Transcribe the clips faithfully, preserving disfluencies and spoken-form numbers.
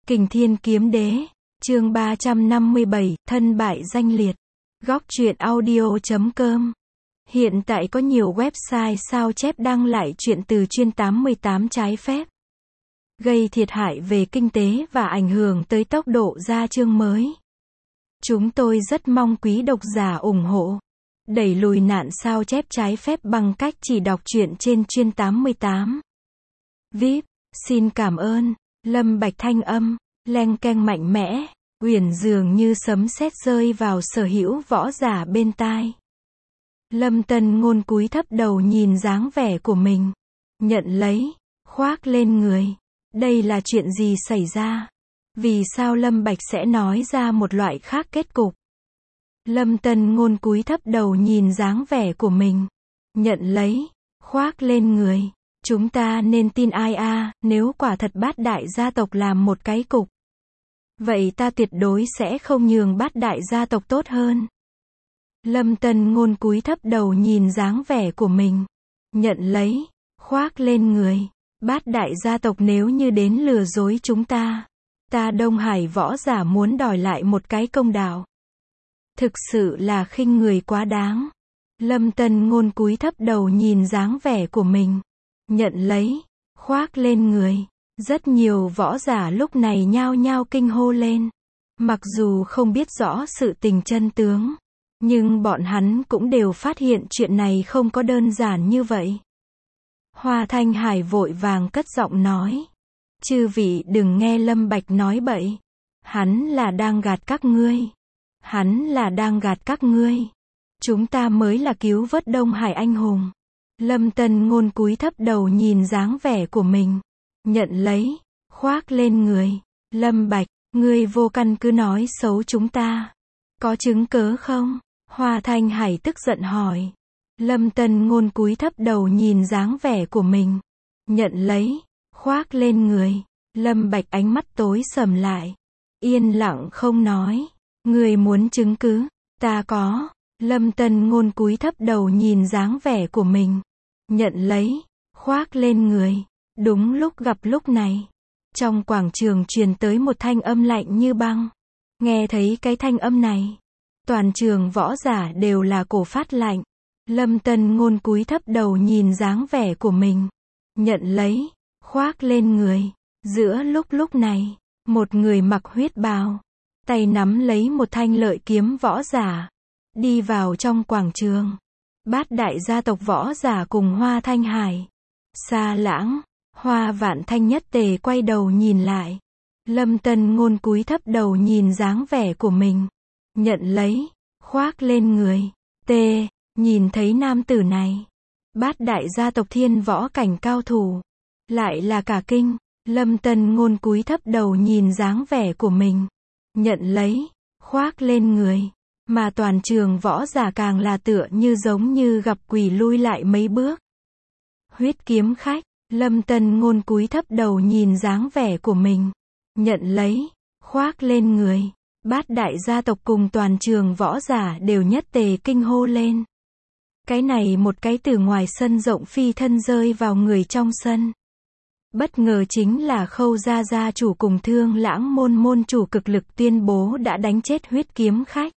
Kình Thiên Kiếm Đế, chương ba trăm năm mươi bảy, thân bại danh liệt. Góc truyện audio chấm com. Hiện tại có nhiều website sao chép đăng lại truyện từ chuyên tám mươi tám trái phép, gây thiệt hại về kinh tế và ảnh hưởng tới tốc độ ra chương mới. Chúng tôi rất mong quý độc giả ủng hộ, đẩy lùi nạn sao chép trái phép bằng cách chỉ đọc truyện trên chuyên tám mươi tám. vê i pê, xin cảm ơn. Lâm Bạch thanh âm, leng keng mạnh mẽ, uyển dường như sấm sét rơi vào sở hữu võ giả bên tai. Lâm Tân Ngôn cúi thấp đầu nhìn dáng vẻ của mình, nhận lấy, khoác lên người. Đây là chuyện gì xảy ra? Vì sao Lâm Bạch sẽ nói ra một loại khác kết cục? Lâm Tân Ngôn cúi thấp đầu nhìn dáng vẻ của mình, nhận lấy, khoác lên người. Chúng ta nên tin ai a, nếu quả thật Bát Đại gia tộc làm một cái cục, vậy ta tuyệt đối sẽ không nhường Bát Đại gia tộc tốt hơn. Lâm Tân Ngôn cúi thấp đầu nhìn dáng vẻ của mình, nhận lấy, khoác lên người. Bát Đại gia tộc nếu như đến lừa dối chúng ta, ta Đông Hải võ giả muốn đòi lại một cái công đạo. Thực sự là khinh người quá đáng. Lâm Tân Ngôn cúi thấp đầu nhìn dáng vẻ của mình, nhận lấy, khoác lên người. Rất nhiều võ giả lúc này nhao nhao kinh hô lên. Mặc dù không biết rõ sự tình chân tướng, nhưng bọn hắn cũng đều phát hiện chuyện này không có đơn giản như vậy. Hoa Thanh Hải vội vàng cất giọng nói, chư vị đừng nghe Lâm Bạch nói bậy. Hắn là đang gạt các ngươi. Hắn là đang gạt các ngươi. Chúng ta mới là cứu vớt Đông Hải anh hùng. Lâm Tân Ngôn cúi thấp đầu nhìn dáng vẻ của mình, nhận lấy, khoác lên người. Lâm Bạch, ngươi vô căn cứ nói xấu chúng ta, có chứng cớ không? Hoa Thanh Hải tức giận hỏi. Lâm Tân Ngôn cúi thấp đầu nhìn dáng vẻ của mình, nhận lấy, khoác lên người. Lâm Bạch ánh mắt tối sầm lại, yên lặng không nói. Ngươi muốn chứng cứ? Ta có. Lâm Tân Ngôn cúi thấp đầu nhìn dáng vẻ của mình, nhận lấy, khoác lên người. Đúng lúc gặp lúc này, trong quảng trường truyền tới một thanh âm lạnh như băng. Nghe thấy cái thanh âm này, toàn trường võ giả đều là cổ phát lạnh. Lâm Tân Ngôn cúi thấp đầu nhìn dáng vẻ của mình, nhận lấy, khoác lên người. Giữa lúc lúc này, một người mặc huyết bào, tay nắm lấy một thanh lợi kiếm võ giả, đi vào trong quảng trường. Bát Đại gia tộc võ giả cùng Hoa Thanh Hải, Sa Lãng, Hoa Vạn Thanh nhất tề quay đầu nhìn lại. Lâm Tân Ngôn cúi thấp đầu nhìn dáng vẻ của mình, nhận lấy, khoác lên người. T. Nhìn thấy nam tử này, Bát Đại gia tộc thiên võ cảnh cao thủ, lại là cả kinh. Lâm Tân Ngôn cúi thấp đầu nhìn dáng vẻ của mình, nhận lấy, khoác lên người. Mà toàn trường võ giả càng là tựa như giống như gặp quỷ lui lại mấy bước. Huyết kiếm khách. Lâm Tân Ngôn cúi thấp đầu nhìn dáng vẻ của mình, nhận lấy, khoác lên người. Bát Đại gia tộc cùng toàn trường võ giả đều nhất tề kinh hô lên. Cái này một cái từ ngoài sân rộng phi thân rơi vào người trong sân. Bất ngờ chính là Khâu gia gia chủ cùng Thương Lãng môn môn chủ cực lực tuyên bố đã đánh chết huyết kiếm khách.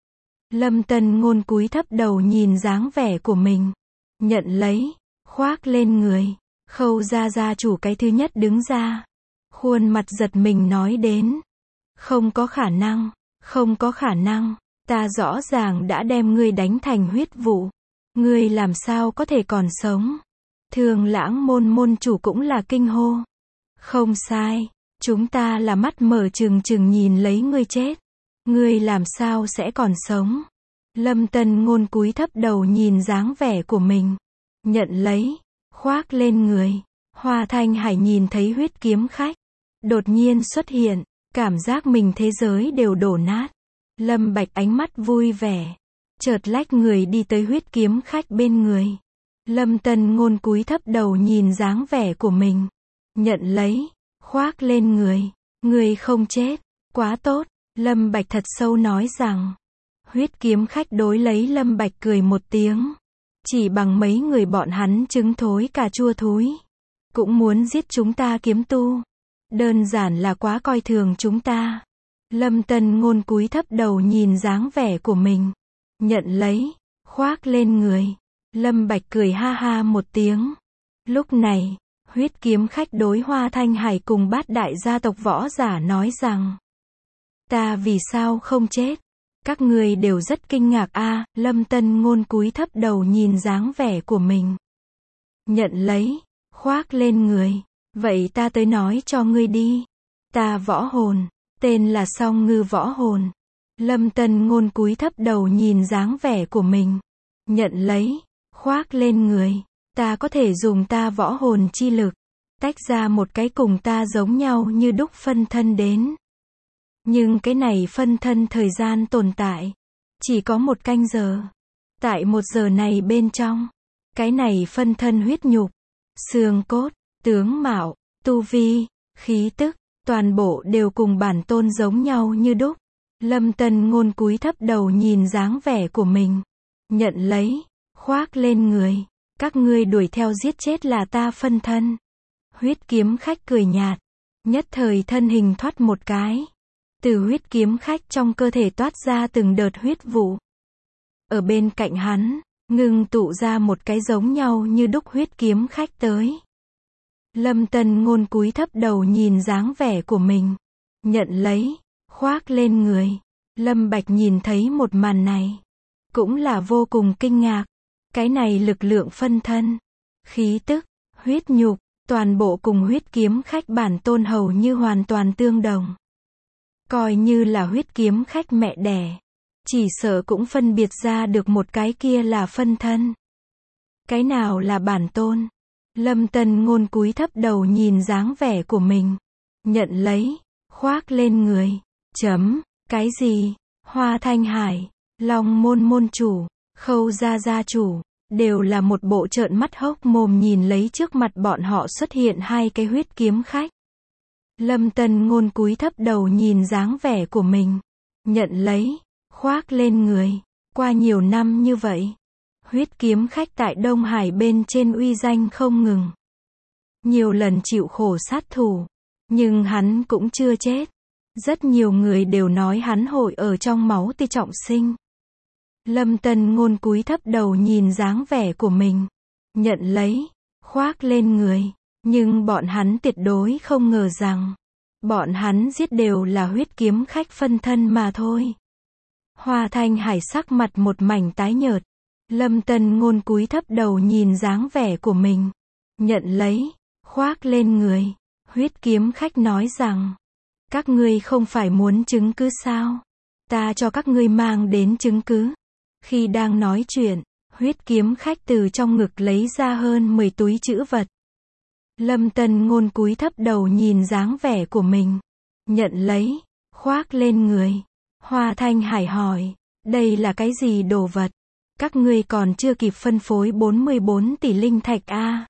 Lâm Tân Ngôn cúi thấp đầu nhìn dáng vẻ của mình, nhận lấy, khoác lên người. Khâu gia gia chủ cái thứ nhất đứng ra, khuôn mặt giật mình nói đến, không có khả năng, không có khả năng, ta rõ ràng đã đem ngươi đánh thành huyết vụ, ngươi làm sao có thể còn sống? Thương Lãng môn môn chủ cũng là kinh hô, không sai, chúng ta là mắt mở trừng trừng nhìn lấy ngươi chết, ngươi làm sao sẽ còn sống? Lâm Tân Ngôn cúi thấp đầu nhìn dáng vẻ của mình, nhận lấy, khoác lên người. Hoa Thanh Hải nhìn thấy huyết kiếm khách đột nhiên xuất hiện, cảm giác mình thế giới đều đổ nát. Lâm Bạch ánh mắt vui vẻ, chợt lách người đi tới huyết kiếm khách bên người. Lâm Tân Ngôn cúi thấp đầu nhìn dáng vẻ của mình, nhận lấy, khoác lên người. Người không chết, quá tốt. Lâm Bạch thật sâu nói rằng. Huyết kiếm khách đối lấy Lâm Bạch cười một tiếng. Chỉ bằng mấy người bọn hắn trứng thối cà chua thúi, cũng muốn giết chúng ta kiếm tu. Đơn giản là quá coi thường chúng ta. Lâm Tân Ngôn cúi thấp đầu nhìn dáng vẻ của mình. Nhận lấy, khoác lên người. Lâm Bạch cười ha ha một tiếng. Lúc này, huyết kiếm khách đối Hoa Thanh Hải cùng bát đại gia tộc võ giả nói rằng, ta vì sao không chết? Các người đều rất kinh ngạc a. Lâm Tân Ngôn cúi thấp đầu nhìn dáng vẻ của mình. Nhận lấy, khoác lên người. Vậy ta tới nói cho ngươi đi. Ta võ hồn, tên là Song Ngư võ hồn. Lâm Tân Ngôn cúi thấp đầu nhìn dáng vẻ của mình. Nhận lấy, khoác lên người. Ta có thể dùng ta võ hồn chi lực, tách ra một cái cùng ta giống nhau như đúc phân thân đến. Nhưng cái này phân thân thời gian tồn tại chỉ có một canh giờ. Tại một giờ này bên trong, cái này phân thân huyết nhục, xương cốt, tướng mạo, tu vi, khí tức, toàn bộ đều cùng bản tôn giống nhau như đúc. Lâm Tân Ngôn cúi thấp đầu nhìn dáng vẻ của mình. Nhận lấy, khoác lên người. Các ngươi đuổi theo giết chết là ta phân thân. Huyết kiếm khách cười nhạt. Nhất thời thân hình thoát một cái. Từ huyết kiếm khách trong cơ thể toát ra từng đợt huyết vụ. Ở bên cạnh hắn, ngưng tụ ra một cái giống nhau như đúc huyết kiếm khách tới. Lâm Tân Ngôn cúi thấp đầu nhìn dáng vẻ của mình. Nhận lấy, khoác lên người. Lâm Bạch nhìn thấy một màn này, cũng là vô cùng kinh ngạc. Cái này lực lượng phân thân, khí tức, huyết nhục, toàn bộ cùng huyết kiếm khách bản tôn hầu như hoàn toàn tương đồng. Coi như là huyết kiếm khách mẹ đẻ, chỉ sợ cũng phân biệt ra được một cái kia là phân thân. Cái nào là bản tôn? Lâm Tân Ngôn cúi thấp đầu nhìn dáng vẻ của mình. Nhận lấy, khoác lên người. Chấm, cái gì? Hoa Thanh Hải, Long Môn môn chủ, Khâu gia gia chủ, đều là một bộ trợn mắt hốc mồm nhìn lấy trước mặt bọn họ xuất hiện hai cái huyết kiếm khách. Lâm Tân Ngôn cúi thấp đầu nhìn dáng vẻ của mình. Nhận lấy, khoác lên người. Qua nhiều năm như vậy, huyết kiếm khách tại Đông Hải bên trên uy danh không ngừng. Nhiều lần chịu khổ sát thủ, nhưng hắn cũng chưa chết. Rất nhiều người đều nói hắn hội ở trong máu tươi trọng sinh. Lâm Tân Ngôn cúi thấp đầu nhìn dáng vẻ của mình. Nhận lấy, khoác lên người. Nhưng bọn hắn tuyệt đối không ngờ rằng, bọn hắn giết đều là huyết kiếm khách phân thân mà thôi. Hoa Thanh Hải sắc mặt một mảnh tái nhợt. Lâm Tân Ngôn cúi thấp đầu nhìn dáng vẻ của mình. Nhận lấy, khoác lên người. Huyết kiếm khách nói rằng, các ngươi không phải muốn chứng cứ sao? Ta cho các ngươi mang đến chứng cứ. Khi đang nói chuyện, huyết kiếm khách từ trong ngực lấy ra hơn mười túi trữ vật. Lâm Tân Ngôn cúi thấp đầu nhìn dáng vẻ của mình. Nhận lấy, khoác lên người. Hoa Thanh Hải hỏi, đây là cái gì đồ vật? Các ngươi còn chưa kịp phân phối bốn mươi bốn tỷ linh thạch a.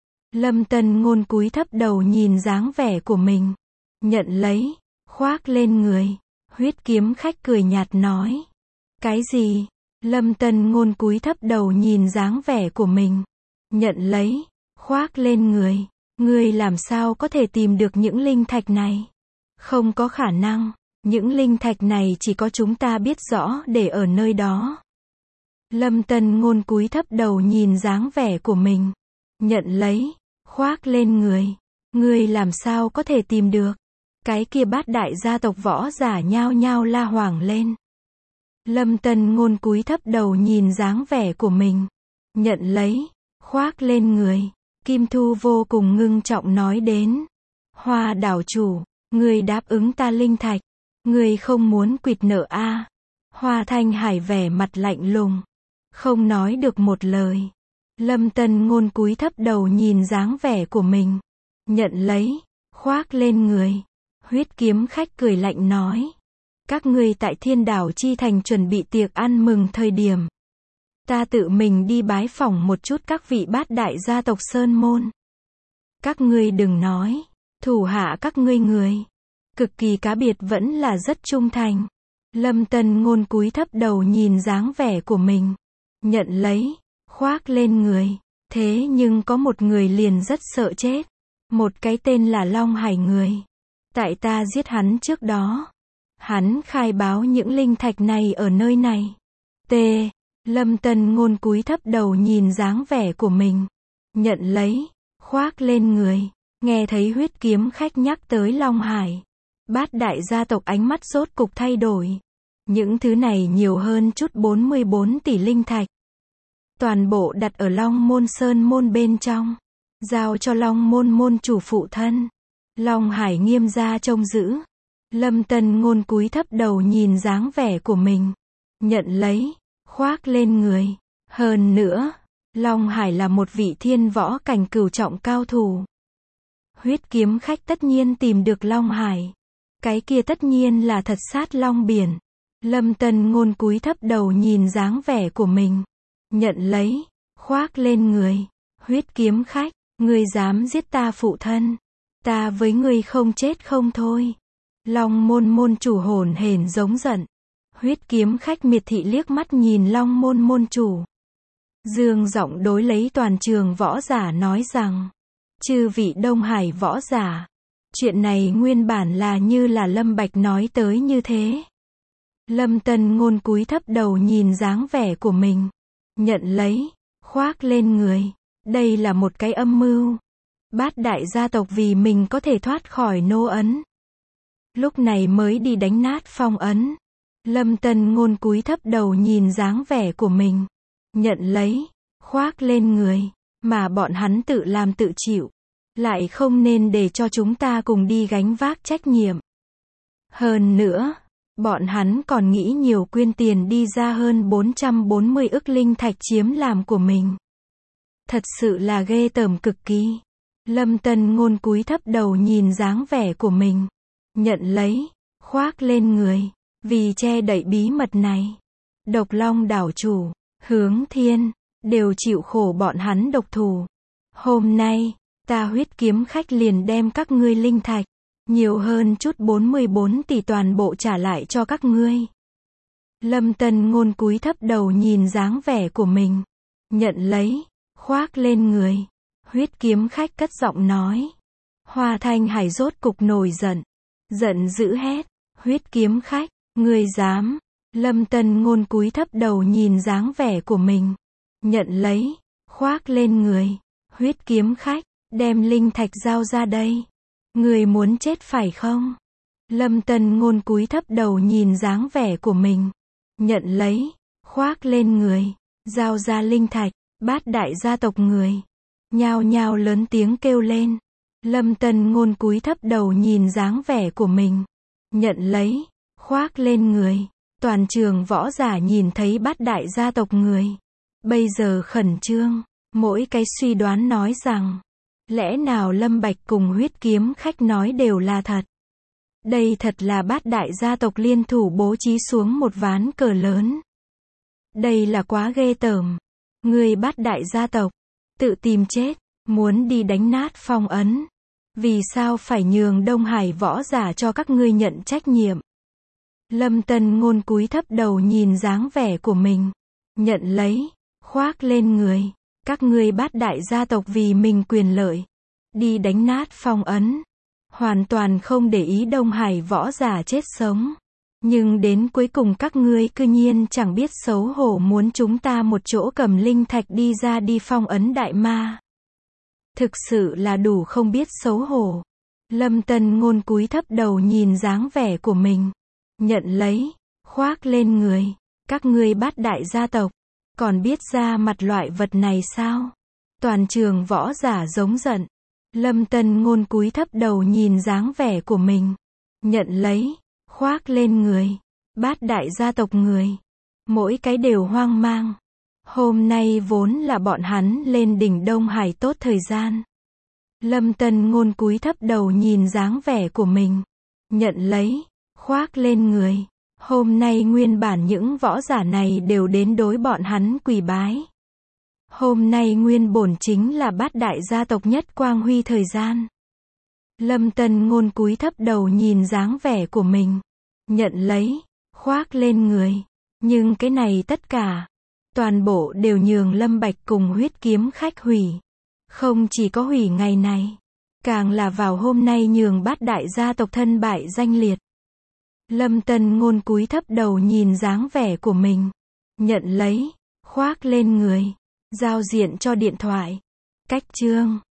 Lâm Tân Ngôn cúi thấp đầu nhìn dáng vẻ của mình. Nhận lấy, khoác lên người. Huyết kiếm khách cười nhạt nói, cái gì? Lâm Tân Ngôn cúi thấp đầu nhìn dáng vẻ của mình. Nhận lấy, khoác lên người. Ngươi làm sao có thể tìm được những linh thạch này? Không có khả năng. Những linh thạch này chỉ có chúng ta biết rõ để ở nơi đó. Lâm Tân Ngôn cúi thấp đầu nhìn dáng vẻ của mình. Nhận lấy, khoác lên người. Ngươi làm sao có thể tìm được? Cái kia bát đại gia tộc võ giả nhao nhao la hoảng lên. Lâm Tân Ngôn cúi thấp đầu nhìn dáng vẻ của mình. Nhận lấy, khoác lên người. Kim Thu vô cùng ngưng trọng nói đến. Hoa đảo chủ, ngươi đáp ứng ta linh thạch. Ngươi không muốn quỵt nợ a? À? Hoa Thanh Hải vẻ mặt lạnh lùng, không nói được một lời. Lâm Tân Ngôn cúi thấp đầu nhìn dáng vẻ của mình. Nhận lấy, khoác lên người. Huyết kiếm khách cười lạnh nói, các ngươi tại Thiên Đảo Chi Thành chuẩn bị tiệc ăn mừng thời điểm, ta tự mình đi bái phỏng một chút các vị bát đại gia tộc Sơn Môn. Các ngươi đừng nói, thủ hạ các ngươi người, cực kỳ cá biệt vẫn là rất trung thành. Lâm Tân Ngôn cúi thấp đầu nhìn dáng vẻ của mình. Nhận lấy, khoác lên người. Thế nhưng có một người liền rất sợ chết. Một cái tên là Long Hải người. Tại ta giết hắn trước đó, hắn khai báo những linh thạch này ở nơi này. T. Lâm Tân Ngôn cúi thấp đầu nhìn dáng vẻ của mình. Nhận lấy, khoác lên người. Nghe thấy huyết kiếm khách nhắc tới Long Hải. Bát đại gia tộc ánh mắt rốt cục thay đổi. Những thứ này nhiều hơn chút bốn mươi bốn tỷ linh thạch. Toàn bộ đặt ở Long Môn Sơn môn bên trong. Giao cho Long Môn môn chủ phụ thân. Long Hải nghiêm gia trông giữ. Lâm Tân Ngôn cúi thấp đầu nhìn dáng vẻ của mình. Nhận lấy, khoác lên người. Hơn nữa, Long Hải là một vị thiên võ cảnh cửu trọng cao thủ. Huyết kiếm khách tất nhiên tìm được Long Hải. Cái kia tất nhiên là thật sát long biển. Lâm Tân Ngôn cúi thấp đầu nhìn dáng vẻ của mình. Nhận lấy, khoác lên người. Huyết kiếm khách, ngươi dám giết ta phụ thân. Ta với ngươi không chết không thôi. Long môn môn chủ hồn hển giống giận. Huyết kiếm khách miệt thị liếc mắt nhìn Long môn môn chủ. Dương giọng đối lấy toàn trường võ giả nói rằng. Chư vị Đông Hải võ giả. Chuyện này nguyên bản là như là Lâm Bạch nói tới như thế. Lâm Tân Ngôn cúi thấp đầu nhìn dáng vẻ của mình. Nhận lấy, khoác lên người. Đây là một cái âm mưu. Bát đại gia tộc vì mình có thể thoát khỏi nô ấn. Lúc này mới đi đánh nát phong ấn. Lâm Tân Ngôn cúi thấp đầu nhìn dáng vẻ của mình. Nhận lấy, khoác lên người. Mà bọn hắn tự làm tự chịu. Lại không nên để cho chúng ta cùng đi gánh vác trách nhiệm. Hơn nữa, bọn hắn còn nghĩ nhiều quyên tiền đi ra hơn bốn trăm bốn mươi ức linh thạch chiếm làm của mình. Thật sự là ghê tởm cực kỳ. Lâm Tân Ngôn cúi thấp đầu nhìn dáng vẻ của mình. Nhận lấy, khoác lên người. Vì che đậy bí mật này. Độc Long đảo chủ, Hướng Thiên, đều chịu khổ bọn hắn độc thủ. Hôm nay, ta huyết kiếm khách liền đem các ngươi linh thạch. Nhiều hơn chút bốn mươi bốn tỷ toàn bộ trả lại cho các ngươi. Lâm Tân Ngôn cúi thấp đầu nhìn dáng vẻ của mình. Nhận lấy, khoác lên người. Huyết kiếm khách cất giọng nói. Hoa Thanh Hải rốt cục nổi giận. Giận dữ hét. Huyết kiếm khách, ngươi dám. Lâm Tân Ngôn cúi thấp đầu nhìn dáng vẻ của mình. Nhận lấy, khoác lên người. Huyết kiếm khách, đem linh thạch giao ra đây. Người muốn chết phải không? Lâm Tân Ngôn cúi thấp đầu nhìn dáng vẻ của mình. Nhận lấy, khoác lên người. Giao ra linh thạch. Bát đại gia tộc người. Nhao nhao lớn tiếng kêu lên. Lâm Tân Ngôn cúi thấp đầu nhìn dáng vẻ của mình. Nhận lấy, khoác lên người. Toàn trường võ giả nhìn thấy bát đại gia tộc người. Bây giờ khẩn trương. Mỗi cái suy đoán nói rằng. Lẽ nào Lâm Bạch cùng huyết kiếm khách nói đều là thật? Đây thật là bát đại gia tộc liên thủ bố trí xuống một ván cờ lớn. Đây là quá ghê tởm. Người bát đại gia tộc, tự tìm chết, muốn đi đánh nát phong ấn. Vì sao phải nhường Đông Hải võ giả cho các ngươi nhận trách nhiệm? Lâm Tân Ngôn cúi thấp đầu nhìn dáng vẻ của mình. Nhận lấy, khoác lên người. Các ngươi bát đại gia tộc vì mình quyền lợi. Đi đánh nát phong ấn. Hoàn toàn không để ý Đông Hải võ giả chết sống. Nhưng đến cuối cùng các ngươi cư nhiên chẳng biết xấu hổ muốn chúng ta một chỗ cầm linh thạch đi ra đi phong ấn đại ma. Thực sự là đủ không biết xấu hổ. Lâm Tân Ngôn cúi thấp đầu nhìn dáng vẻ của mình. Nhận lấy, khoác lên người. Các ngươi bát đại gia tộc. Còn biết ra mặt loại vật này sao? Toàn trường võ giả giống giận. Lâm Tân Ngôn cúi thấp đầu nhìn dáng vẻ của mình. Nhận lấy, khoác lên người. Bát đại gia tộc người. Mỗi cái đều hoang mang. Hôm nay vốn là bọn hắn lên đỉnh Đông Hải tốt thời gian. Lâm Tân Ngôn cúi thấp đầu nhìn dáng vẻ của mình. Nhận lấy, khoác lên người. Hôm nay nguyên bản những võ giả này đều đến đối bọn hắn quỳ bái. Hôm nay nguyên bổn chính là bát đại gia tộc nhất quang huy thời gian. Lâm Tân Ngôn cúi thấp đầu nhìn dáng vẻ của mình. Nhận lấy, khoác lên người. Nhưng cái này tất cả, toàn bộ đều nhường Lâm Bạch cùng huyết kiếm khách hủy. Không chỉ có hủy ngày này, Càng là vào hôm nay nhường bát đại gia tộc thân bại danh liệt. Lâm Tân Ngôn cúi thấp đầu nhìn dáng vẻ của mình. Nhận lấy, khoác lên người, giao diện cho điện thoại. Cách chương